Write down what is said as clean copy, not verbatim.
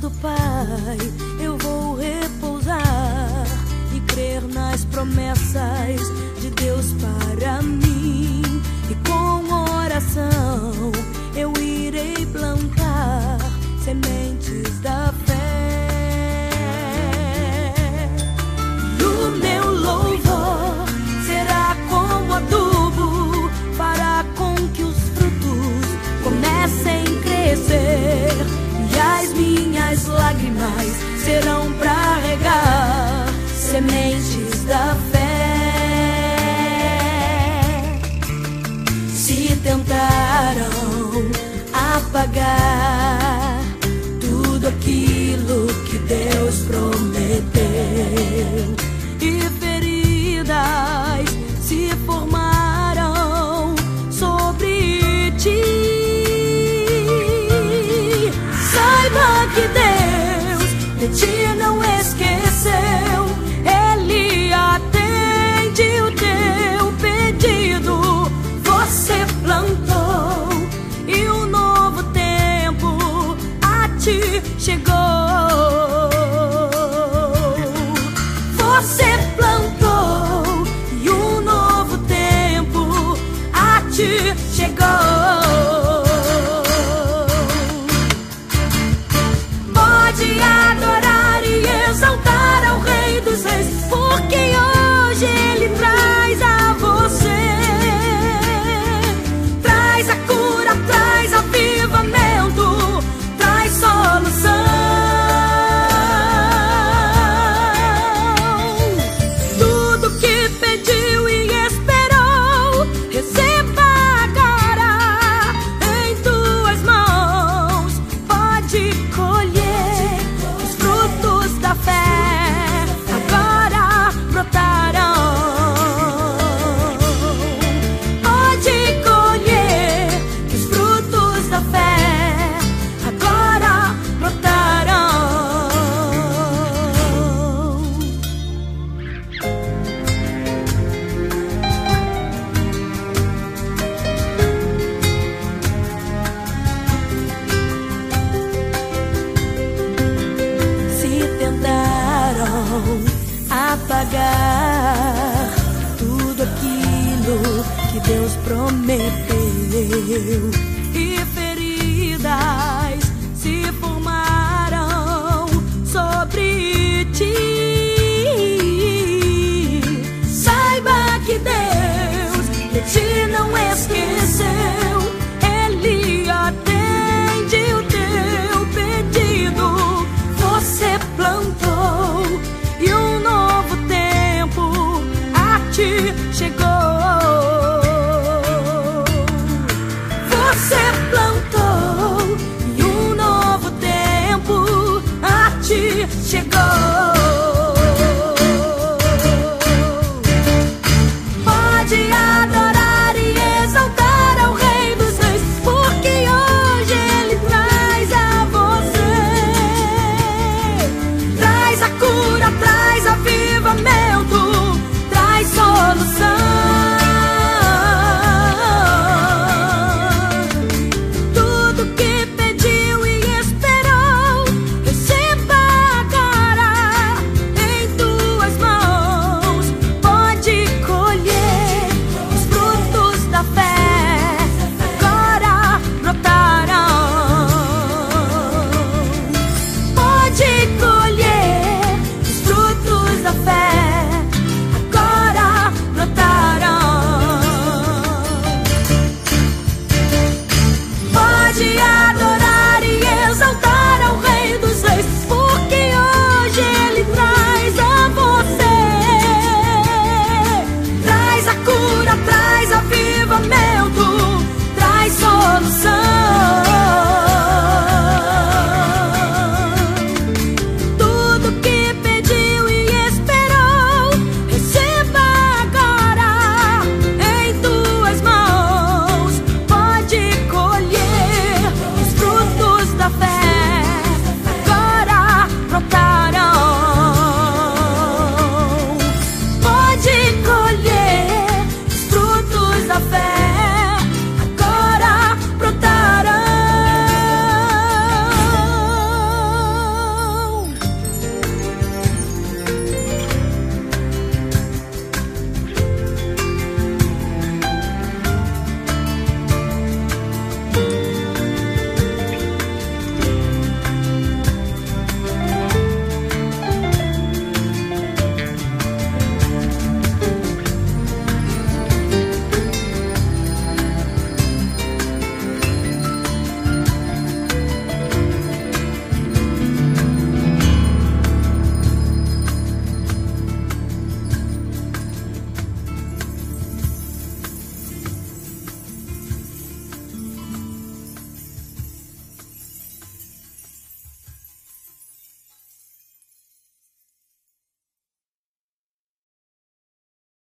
do Pai eu vou repousar e crer nas promessas de Deus para mim. E com oração eu irei plantar sementes da fé. E o meu louvor será como adubo para com que os frutos comecem a crescer. E as minhas lágrimas serão para regar sementes da fé. Se tentaram apagar tudo aquilo que Deus prometeu, e feridas se formaram sobre ti, saiba que Deus de ti não esqueceu. Ele atende o teu pedido. Você plantou e um novo tempo a ti chegou. Você plantou e um novo tempo a ti chegou. Pode adorar e exaltar ao Rei dos Reis, porque hoje Ele traz a você, traz a cura, traz avivamento, traz solução. Tudo que pediu e esperou, receba agora em tuas mãos. Pode colher os frutos da fé, agora brotarão. Pode colher os frutos da fé, agora brotarão. Se tentaram apagar tudo aquilo que Deus prometeu,